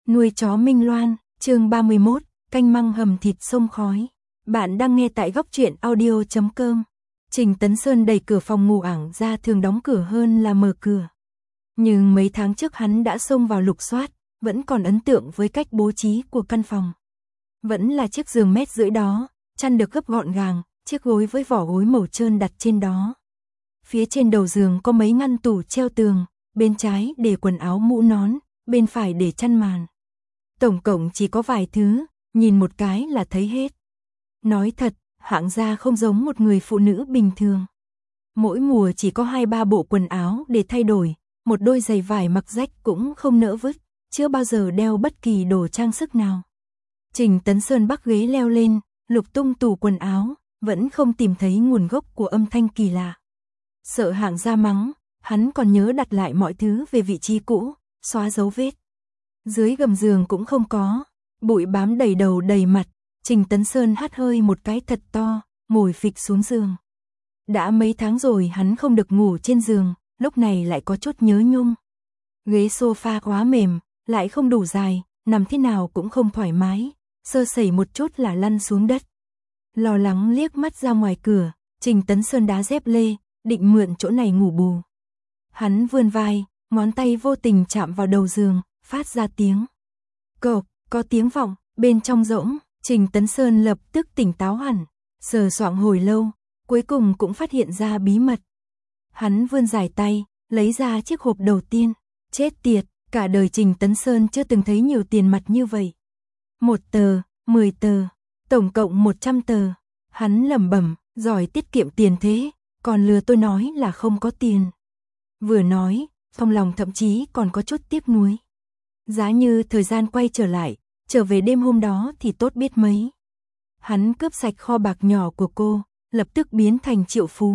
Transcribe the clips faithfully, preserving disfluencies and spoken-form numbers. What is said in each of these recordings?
Nuôi chó Minh Loan, chương ba mươi mốt, canh măng hầm thịt sông khói. Bạn đang nghe tại góc truyện audio chấm com. Trình Tấn Sơn đẩy cửa phòng ngủ ảng ra, thường đóng cửa hơn là mở cửa. Nhưng mấy tháng trước hắn đã xông vào lục soát, vẫn còn ấn tượng với cách bố trí của căn phòng. Vẫn là chiếc giường mét rưỡi đó, chăn được gấp gọn gàng, chiếc gối với vỏ gối màu trơn đặt trên đó. Phía trên đầu giường có mấy ngăn tủ treo tường, bên trái để quần áo mũ nón, bên phải để chăn màn. Tổng cộng chỉ có vài thứ, nhìn một cái là thấy hết. Nói thật, hạng gia không giống một người phụ nữ bình thường. Mỗi mùa chỉ có hai ba bộ quần áo để thay đổi, một đôi giày vải mặc rách cũng không nỡ vứt, chưa bao giờ đeo bất kỳ đồ trang sức nào. Trình Tấn Sơn bắc ghế leo lên, lục tung tủ quần áo, vẫn không tìm thấy nguồn gốc của âm thanh kỳ lạ. Sợ hạng gia mắng, hắn còn nhớ đặt lại mọi thứ về vị trí cũ, xóa dấu vết. Dưới gầm giường cũng không có, bụi bám đầy đầu đầy mặt. Trình Tấn Sơn hắt hơi một cái thật to, ngồi phịch xuống giường. Đã mấy tháng rồi hắn không được ngủ trên giường, lúc này lại có chút nhớ nhung. Ghế sofa quá mềm, lại không đủ dài, nằm thế nào cũng không thoải mái, sơ sẩy một chút là lăn xuống đất. Lo lắng liếc mắt ra ngoài cửa, Trình Tấn Sơn đá dép lê, định mượn chỗ này ngủ bù. Hắn vươn vai, ngón tay vô tình chạm vào đầu giường, phát ra tiếng cộp, có tiếng vọng, bên trong rỗng. Trình Tấn Sơn lập tức tỉnh táo hẳn, sờ soạng hồi lâu, cuối cùng cũng phát hiện ra bí mật. Hắn vươn dài tay, lấy ra chiếc hộp đầu tiên. Chết tiệt, cả đời Trình Tấn Sơn chưa từng thấy nhiều tiền mặt như vậy. Một tờ, mười tờ, tổng cộng một trăm tờ. Hắn lẩm bẩm, giỏi tiết kiệm tiền thế, còn lừa tôi nói là không có tiền. Vừa nói, trong lòng thậm chí còn có chút tiếc nuối. Giá như thời gian quay trở lại, trở về đêm hôm đó thì tốt biết mấy. Hắn cướp sạch kho bạc nhỏ của cô, lập tức biến thành triệu phú.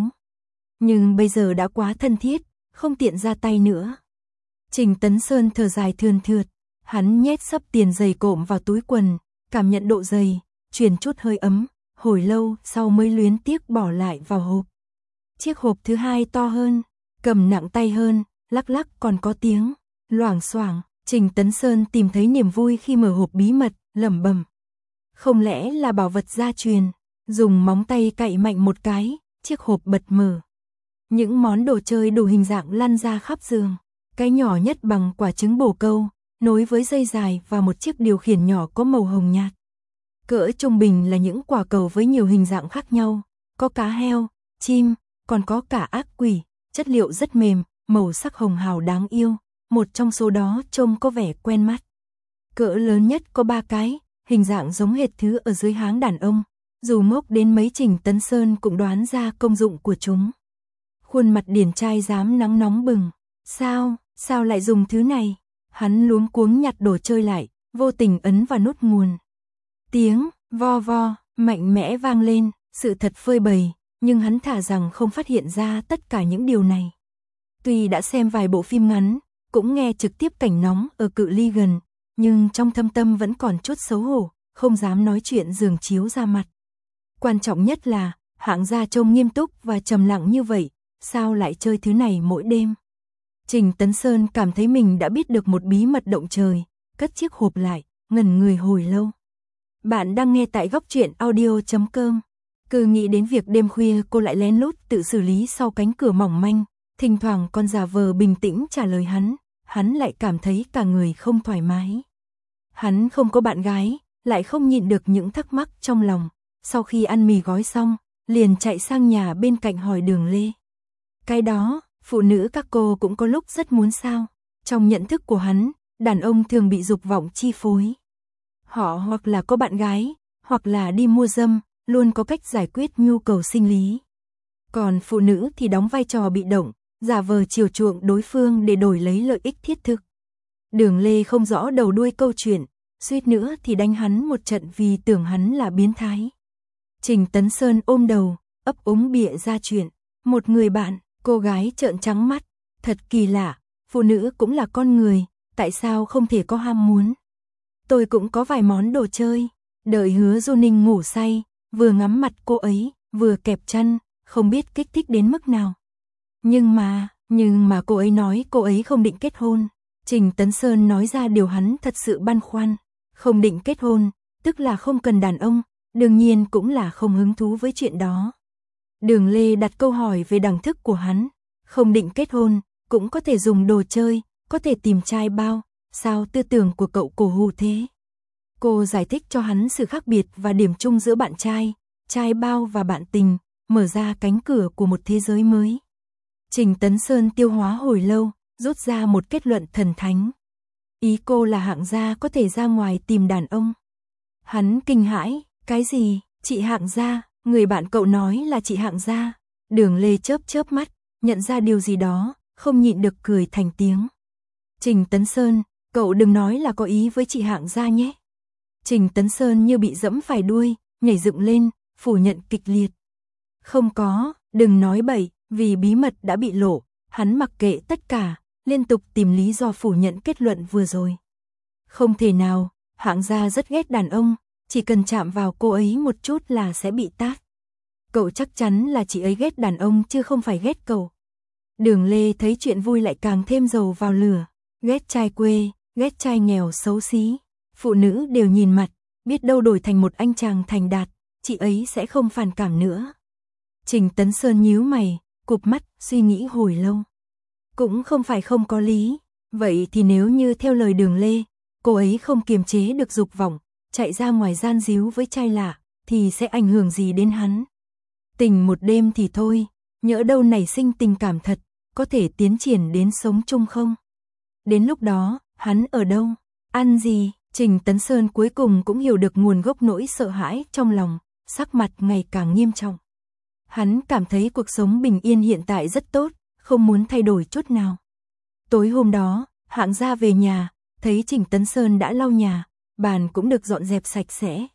Nhưng bây giờ đã quá thân thiết, không tiện ra tay nữa. Trình Tấn Sơn thở dài thườn thượt, hắn nhét sấp tiền dày cộm vào túi quần, cảm nhận độ dày, truyền chút hơi ấm, hồi lâu sau mới luyến tiếc bỏ lại vào hộp. Chiếc hộp thứ hai to hơn, cầm nặng tay hơn, lắc lắc còn có tiếng loảng xoảng. Trình Tấn Sơn tìm thấy niềm vui khi mở hộp bí mật, lẩm bẩm. Không lẽ là bảo vật gia truyền, dùng móng tay cạy mạnh một cái, chiếc hộp bật mở. Những món đồ chơi đủ hình dạng lăn ra khắp giường, cái nhỏ nhất bằng quả trứng bồ câu, nối với dây dài và một chiếc điều khiển nhỏ có màu hồng nhạt. Cỡ trung bình là những quả cầu với nhiều hình dạng khác nhau, có cá heo, chim, còn có cả ác quỷ, chất liệu rất mềm, màu sắc hồng hào đáng yêu. Một trong số đó trông có vẻ quen mắt. Cỡ lớn nhất có ba cái, hình dạng giống hệt thứ ở dưới háng đàn ông. Dù ngốc đến mấy Trình Tấn Sơn cũng đoán ra công dụng của chúng. Khuôn mặt điển trai dám nắng nóng bừng. Sao, sao lại dùng thứ này? Hắn luống cuống nhặt đồ chơi lại, vô tình ấn vào nút nguồn. Tiếng, vo vo, mạnh mẽ vang lên, sự thật phơi bày, nhưng hắn thả rằng không phát hiện ra tất cả những điều này. Tuy đã xem vài bộ phim ngắn, cũng nghe trực tiếp cảnh nóng ở cự ly gần, nhưng trong thâm tâm vẫn còn chút xấu hổ, không dám nói chuyện giường chiếu ra mặt. Quan trọng nhất là, hạng gia trông nghiêm túc và trầm lặng như vậy, sao lại chơi thứ này mỗi đêm? Trình Tấn Sơn cảm thấy mình đã biết được một bí mật động trời, cất chiếc hộp lại, ngẩn người hồi lâu. Bạn đang nghe tại góc truyện audio chấm com. Cứ nghĩ đến việc đêm khuya cô lại lén lút tự xử lý sau cánh cửa mỏng manh, thỉnh thoảng còn giả vờ bình tĩnh trả lời hắn. Hắn lại cảm thấy cả người không thoải mái. Hắn không có bạn gái, lại không nhịn được những thắc mắc trong lòng. Sau khi ăn mì gói xong, liền chạy sang nhà bên cạnh hỏi Đường Lê. Cái đó, phụ nữ các cô cũng có lúc rất muốn sao. Trong nhận thức của hắn, đàn ông thường bị dục vọng chi phối. Họ hoặc là có bạn gái, hoặc là đi mua dâm, luôn có cách giải quyết nhu cầu sinh lý. Còn phụ nữ thì đóng vai trò bị động, giả vờ chiều chuộng đối phương để đổi lấy lợi ích thiết thực. Đường Lê không rõ đầu đuôi câu chuyện, suýt nữa thì đánh hắn một trận vì tưởng hắn là biến thái. Trình Tấn Sơn ôm đầu, ấp úng bịa ra chuyện. Một người bạn, cô gái trợn trắng mắt, thật kỳ lạ, phụ nữ cũng là con người, tại sao không thể có ham muốn. Tôi cũng có vài món đồ chơi, đợi Hứa Du Ninh ngủ say, vừa ngắm mặt cô ấy, vừa kẹp chân, không biết kích thích đến mức nào. Nhưng mà, nhưng mà cô ấy nói cô ấy không định kết hôn. Trình Tấn Sơn nói ra điều hắn thật sự băn khoăn, không định kết hôn, tức là không cần đàn ông, đương nhiên cũng là không hứng thú với chuyện đó. Đường Lê đặt câu hỏi về đẳng thức của hắn, không định kết hôn, cũng có thể dùng đồ chơi, có thể tìm trai bao, sao tư tưởng của cậu cổ hủ thế? Cô giải thích cho hắn sự khác biệt và điểm chung giữa bạn trai, trai bao và bạn tình, mở ra cánh cửa của một thế giới mới. Trình Tấn Sơn tiêu hóa hồi lâu, rút ra một kết luận thần thánh. Ý cô là hạng gia có thể ra ngoài tìm đàn ông. Hắn kinh hãi, cái gì, chị hạng gia, người bạn cậu nói là chị hạng gia. Đường Lê chớp chớp mắt, nhận ra điều gì đó, không nhịn được cười thành tiếng. Trình Tấn Sơn, cậu đừng nói là có ý với chị hạng gia nhé. Trình Tấn Sơn như bị dẫm phải đuôi, nhảy dựng lên, phủ nhận kịch liệt. Không có, đừng nói bậy, vì bí mật đã bị lộ, hắn mặc kệ tất cả, liên tục tìm lý do phủ nhận kết luận vừa rồi. Không thể nào, hạng gia rất ghét đàn ông, chỉ cần chạm vào cô ấy một chút là sẽ bị tát. Cậu chắc chắn là chị ấy ghét đàn ông chứ không phải ghét cậu. Đường Lê thấy chuyện vui lại càng thêm dầu vào lửa, ghét trai quê, ghét trai nghèo xấu xí. Phụ nữ đều nhìn mặt, biết đâu đổi thành một anh chàng thành đạt, chị ấy sẽ không phản cảm nữa. Trình Tấn Sơn nhíu mày, cụp mắt, suy nghĩ hồi lâu. Cũng không phải không có lý, vậy thì nếu như theo lời Đường Lê, cô ấy không kiềm chế được dục vọng, chạy ra ngoài gian díu với trai lạ, thì sẽ ảnh hưởng gì đến hắn? Tình một đêm thì thôi, nhỡ đâu nảy sinh tình cảm thật, có thể tiến triển đến sống chung không? Đến lúc đó, hắn ở đâu? Ăn gì? Trình Tấn Sơn cuối cùng cũng hiểu được nguồn gốc nỗi sợ hãi trong lòng, sắc mặt ngày càng nghiêm trọng. Hắn cảm thấy cuộc sống bình yên hiện tại rất tốt, không muốn thay đổi chút nào. Tối hôm đó, hạng gia về nhà, thấy Trình Tấn Sơn đã lau nhà, bàn cũng được dọn dẹp sạch sẽ.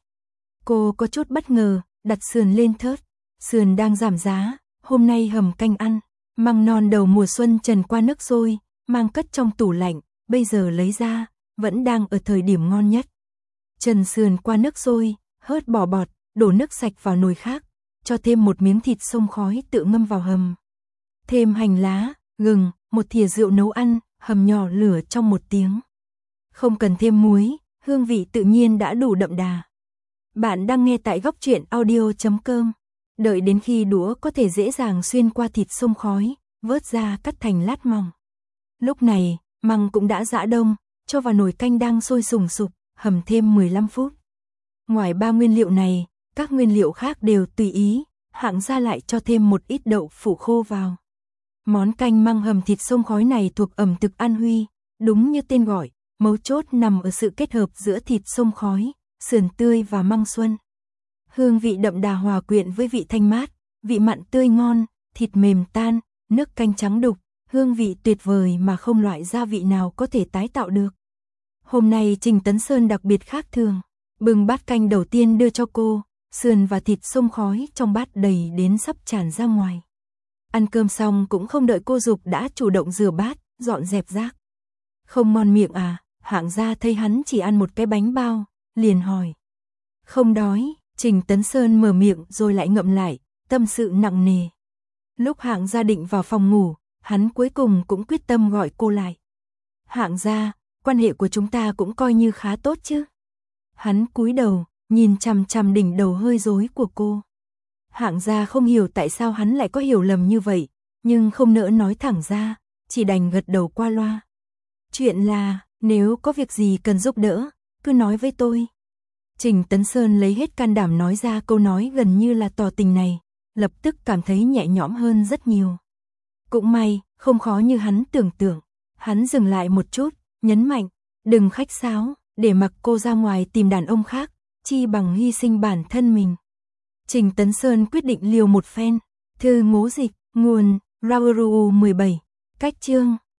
Cô có chút bất ngờ, đặt sườn lên thớt. Sườn đang giảm giá, hôm nay hầm canh ăn. Măng non đầu mùa xuân trần qua nước sôi, mang cất trong tủ lạnh, bây giờ lấy ra, vẫn đang ở thời điểm ngon nhất. Trần sườn qua nước sôi, hớt bỏ bọt, đổ nước sạch vào nồi khác, cho thêm một miếng thịt xông khói tự ngâm vào hầm. Thêm hành lá, gừng, một thìa rượu nấu ăn, hầm nhỏ lửa trong một tiếng. Không cần thêm muối, hương vị tự nhiên đã đủ đậm đà. Bạn đang nghe tại góc truyện audio chấm com. Đợi đến khi đũa có thể dễ dàng xuyên qua thịt xông khói, vớt ra cắt thành lát mỏng. Lúc này, măng cũng đã giã đông, cho vào nồi canh đang sôi sùng sục, hầm thêm mười lăm phút. Ngoài ba nguyên liệu này, các nguyên liệu khác đều tùy ý, hạng gia lại cho thêm một ít đậu phụ khô vào. Món canh măng hầm thịt xông khói này thuộc ẩm thực An Huy, đúng như tên gọi, mấu chốt nằm ở sự kết hợp giữa thịt xông khói, sườn tươi và măng xuân. Hương vị đậm đà hòa quyện với vị thanh mát, vị mặn tươi ngon, thịt mềm tan, nước canh trắng đục, hương vị tuyệt vời mà không loại gia vị nào có thể tái tạo được. Hôm nay Trình Tấn Sơn đặc biệt khác thường, bưng bát canh đầu tiên đưa cho cô, sườn và thịt xông khói trong bát đầy đến sắp tràn ra ngoài. Ăn cơm xong cũng không đợi cô giục đã chủ động rửa bát, dọn dẹp rác. Không ngon miệng à? Hạng gia thấy hắn chỉ ăn một cái bánh bao, liền hỏi. Không đói. Trình Tấn Sơn mở miệng rồi lại ngậm lại, tâm sự nặng nề. Lúc hạng gia định vào phòng ngủ, hắn cuối cùng cũng quyết tâm gọi cô lại. Hạng gia, quan hệ của chúng ta cũng coi như khá tốt chứ. Hắn cúi đầu, nhìn chằm chằm đỉnh đầu hơi rối của cô. Hạng gia không hiểu tại sao hắn lại có hiểu lầm như vậy, nhưng không nỡ nói thẳng ra, chỉ đành gật đầu qua loa. Chuyện là, nếu có việc gì cần giúp đỡ, cứ nói với tôi. Trình Tấn Sơn lấy hết can đảm nói ra câu nói gần như là tỏ tình này, lập tức cảm thấy nhẹ nhõm hơn rất nhiều. Cũng may, không khó như hắn tưởng tượng. Hắn dừng lại một chút, nhấn mạnh, đừng khách sáo, để mặc cô ra ngoài tìm đàn ông khác, chi bằng hy sinh bản thân mình. Trình Tấn Sơn quyết định liều một phen. Thư ngố dịch, nguồn, Rauru mười bảy, cách chương.